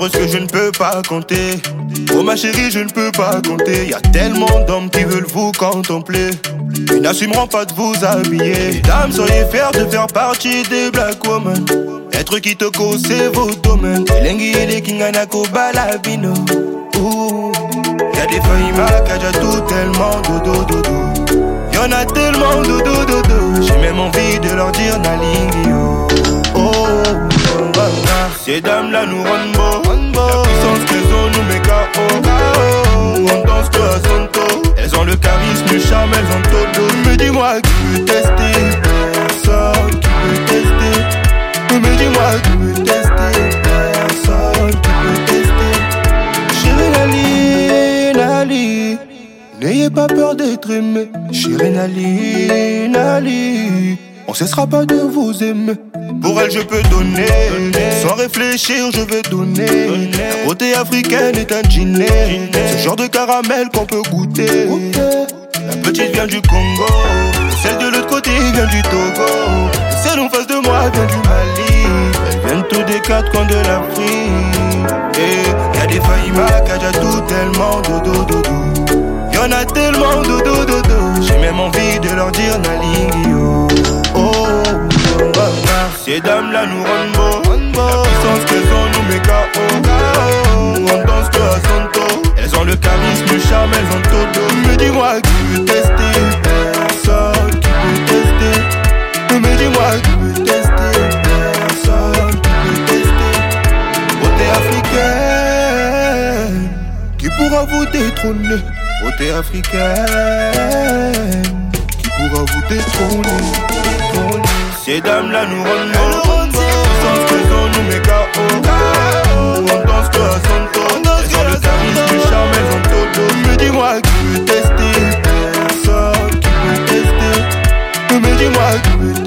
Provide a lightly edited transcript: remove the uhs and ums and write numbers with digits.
nombreuses que je ne peux pas compter. Oh ma chérie, je ne peux pas compter. Y'a tellement d'hommes qui veulent vous contempler. Ils n'assumeront pas de vous habiller. Dames, soyez fiers de faire partie des black women. Être qui te cause, c'est vos domaines. Elengi ele kinganako balabino. Y'a des feuilles macaja tout tellement dodo dodo. Y'en a tellement dodo dodo. J'ai même envie de leur dire Nalingio. Ces dames là nous rendent beau. La puissance qu'elles ont nous met KO. On danse tout à son taux. Elles ont le charisme, le charme, elles ont tout dos. Mais dis-moi qui peut tester. Personne qui peut tester. Mais dis-moi qui peut tester. Personne qui peut tester. Chérie Nali, n'ayez pas peur d'être aimé. Chérie Nali, on cessera pas de vous aimer. Pour elle je peux donner, sans réfléchir je vais donner. La beauté africaine est un dîner. Ce genre de caramel qu'on peut goûter. La petite vient du Congo, celle de l'autre côté vient du Togo. Celle en face de moi vient du Mali. Elles viennent tous des quatre coins de l'Afrique. Et y'a des Faïma, Kaja, tout tellement dodo dodo. Y'en a tellement dodo dodo. J'ai même envie de leur dire Nalingio. Ces dames là nous rendent beau. La puissance qu'elles ont nous met KO. On danse tout à son taux. Elles ont le charisme, le charme, elles ont tout dos. Mais dis-moi qui peut tester. Personne qui peut tester. Mais dis-moi qui peut tester. Personne qui peut tester. Beauté africaine qui pourra vous détrôner. Beauté africaine qui pourra vous détrôner. Ces dames là nous rendent beau. Puissance qu'elles ont nous met KO. On danse tout à son taux. Elles ont le charisme, le charme, elles ont tout dos. Mais dis-moi qui peut tester. Personne qui peut tester. Mais dis-moi qui peut tester.